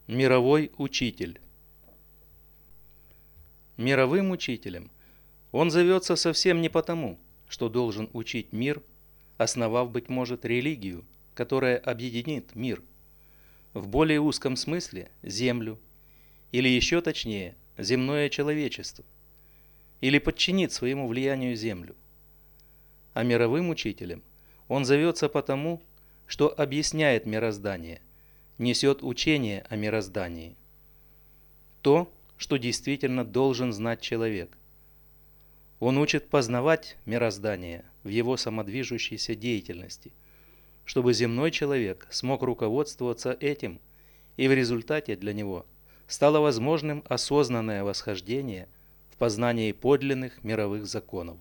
Мировой учитель. Мировым учителем он зовется совсем не потому, что должен учить мир, основав, быть может, религию, которая объединит мир, в более узком смысле землю, или еще точнее земное человечество, или подчинит своему влиянию землю. А мировым учителем он зовется потому, что объясняет мироздание, несет учение о мироздании. То, что действительно должен знать человек. Он учит познавать мироздание в его самодвижущейся деятельности, чтобы земной человек смог руководствоваться этим, и в результате для него стало возможным осознанное восхождение в познании подлинных мировых законов.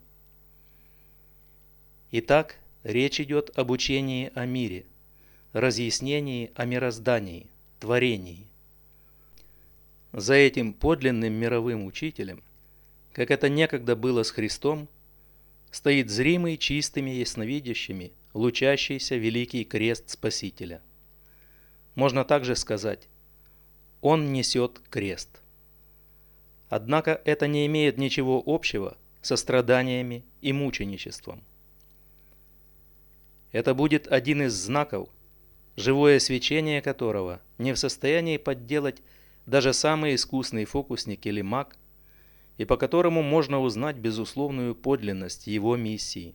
Итак, речь идет об учении о мире, разъяснении о мироздании, творении. За этим подлинным мировым учителем, как это некогда было с Христом, стоит зримый чистыми ясновидящими лучащийся великий крест Спасителя. Можно также сказать: Он несет крест. Однако это не имеет ничего общего со страданиями и мученичеством. Это будет один из знаков, живое свечение которого не в состоянии подделать даже самый искусный фокусник или маг, и по которому можно узнать безусловную подлинность его миссии.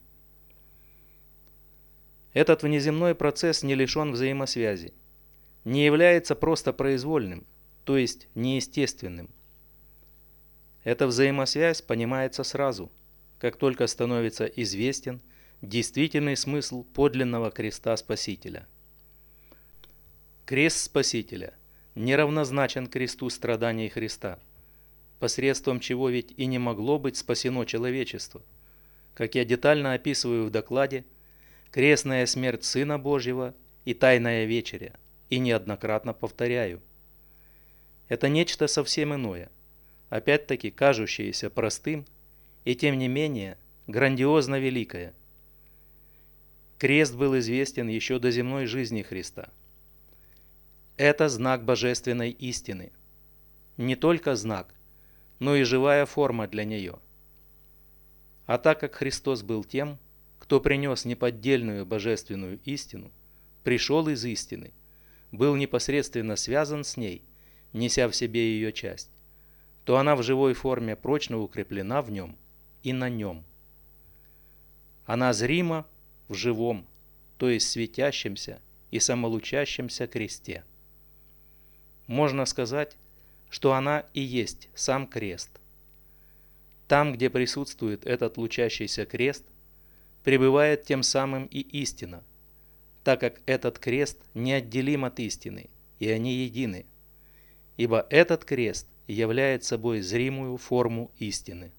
Этот внеземной процесс не лишен взаимосвязи, не является просто произвольным, то есть неестественным. Эта взаимосвязь понимается сразу, как только становится известен действительный смысл подлинного креста Спасителя. Крест Спасителя неравнозначен кресту страданий Христа, посредством чего ведь и не могло быть спасено человечество. Как я детально описываю в докладе, крестная смерть Сына Божьего и тайная вечеря, и неоднократно повторяю. Это нечто совсем иное, опять-таки кажущееся простым и тем не менее грандиозно великое. Крест был известен еще до земной жизни Христа. Это знак божественной истины. Не только знак, но и живая форма для нее. А так как Христос был тем, кто принес неподдельную божественную истину, пришел из истины, был непосредственно связан с ней, неся в себе ее часть, то она в живой форме прочно укреплена в нем и на нем. Она зрима в живом, то есть светящемся и самолучащемся кресте. Можно сказать, что она и есть сам крест. Там, где присутствует этот лучащийся крест, пребывает тем самым и истина, так как этот крест неотделим от истины, и они едины, ибо этот крест являет собой зримую форму истины.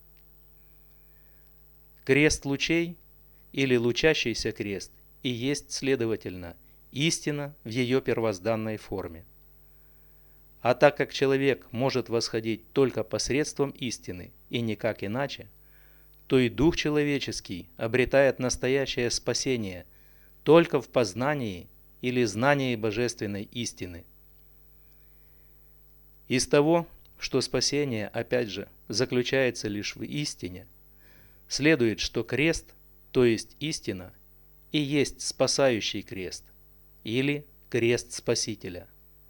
Крест лучей или лучащийся крест и есть, следовательно, истина в ее первозданной форме. А так как человек может восходить только посредством истины и никак иначе, то и дух человеческий обретает настоящее спасение только в познании или знании божественной истины. Из того, что спасение, опять же, заключается лишь в истине, следует, что крест, то есть истина, и есть спасающий крест, или крест Спасителя.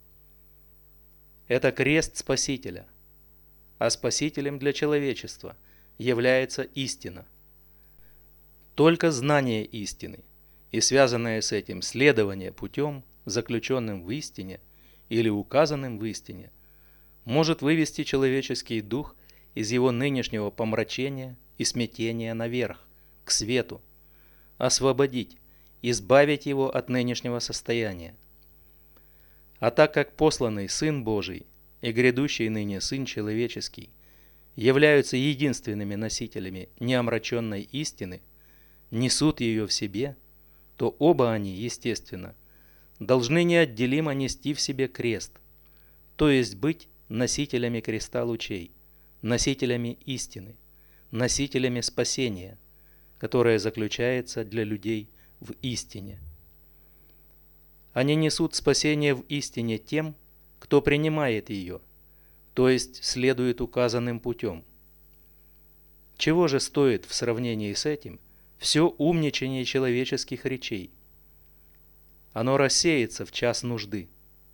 Это крест Спасителя, а Спасителем для человечества является истина. Только знание истины и связанное с этим следование путем, заключенным в истине или указанным в истине, может вывести человеческий дух из его нынешнего помрачения и смятения наверх, к свету, освободить, избавить его от нынешнего состояния. А так как посланный Сын Божий и грядущий ныне Сын Человеческий являются единственными носителями неомраченной истины, несут ее в себе, то оба они, естественно, должны неотделимо нести в себе крест, то есть быть носителями креста лучей, носителями истины, носителями спасения, которое заключается для людей в истине. Они несут спасение в истине тем, кто принимает ее, то есть следует указанным путем. Чего же стоит в сравнении с этим все умничание человеческих речей? Оно рассеется в час нужды.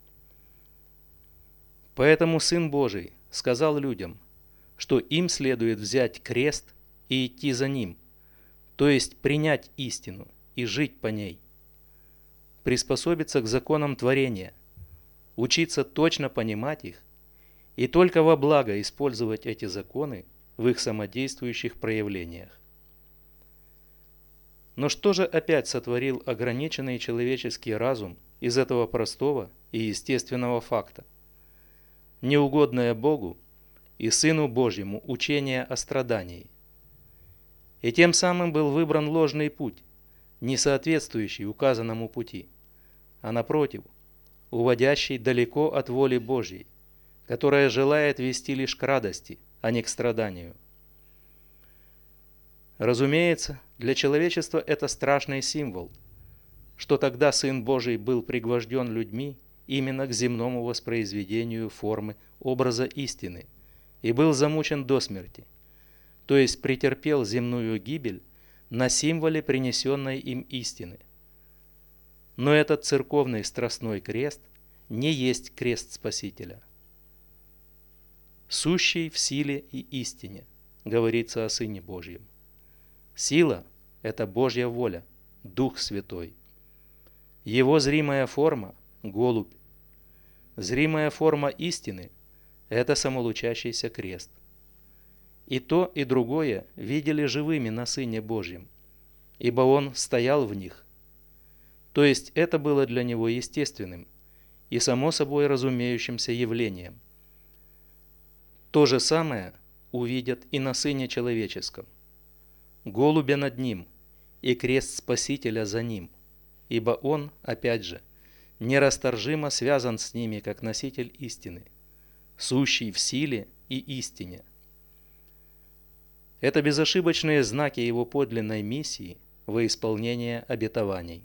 Поэтому Сын Божий сказал людям, что им следует взять крест и идти за Ним, то есть принять истину и жить по ней, приспособиться к законам творения, учиться точно понимать их и только во благо использовать эти законы в их самодействующих проявлениях. Но что же опять сотворил ограниченный человеческий разум из этого простого и естественного факта? Неугодное Богу и Сыну Божьему учение о страдании. И тем самым был выбран ложный путь, не соответствующий указанному пути, а напротив, уводящий далеко от воли Божьей, которая желает вести лишь к радости, а не к страданию. Разумеется, для человечества это страшный символ, что тогда Сын Божий был пригвожден людьми именно к земному воспроизведению формы образа истины и был замучен до смерти, то есть претерпел земную гибель на символе принесенной им истины. Но этот церковный страстной крест не есть крест Спасителя. «Сущий в силе и истине», говорится о Сыне Божьем. Сила – это Божья воля, Дух Святой. Его зримая форма – голубь. Зримая форма истины – это самолучащийся крест. И то, и другое видели живыми на Сыне Божьем, ибо Он стоял в них. То есть это было для Него естественным и само собой разумеющимся явлением. То же самое увидят и на Сыне Человеческом. Голубя над Ним и крест Спасителя за Ним, ибо Он, опять же, нерасторжимо связан с ними как носитель истины, сущий в силе и истине. Это безошибочные знаки Его подлинной миссии во исполнение обетований.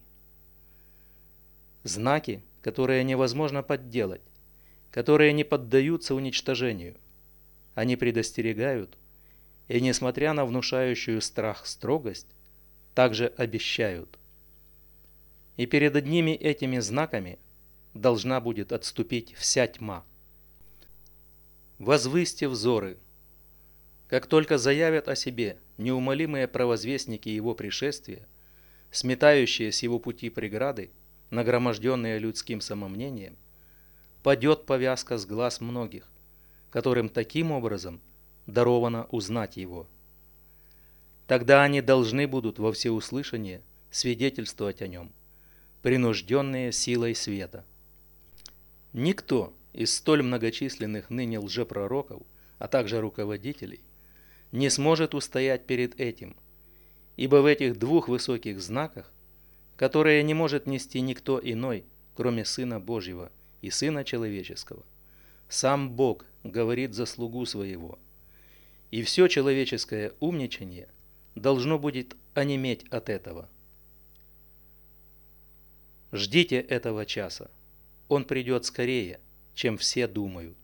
Знаки, которые невозможно подделать, которые не поддаются уничтожению. Они предостерегают и, несмотря на внушающую страх строгость, также обещают. И перед одними этими знаками должна будет отступить вся тьма. Возвысьте взоры. Как только заявят о себе неумолимые провозвестники Его пришествия, сметающие с Его пути преграды, нагроможденные людским самомнением, падет повязка с глаз многих, которым таким образом даровано узнать Его. Тогда они должны будут во всеуслышание свидетельствовать о Нем, принужденные силой света. Никто из столь многочисленных ныне лжепророков, а также руководителей, не сможет устоять перед этим, ибо в этих двух высоких знаках, которые не может нести никто иной, кроме Сына Божьего и Сына Человеческого, сам Бог говорит за слугу Своего, и все человеческое умничание должно будет онеметь от этого. Ждите этого часа, он придет скорее, чем все думают.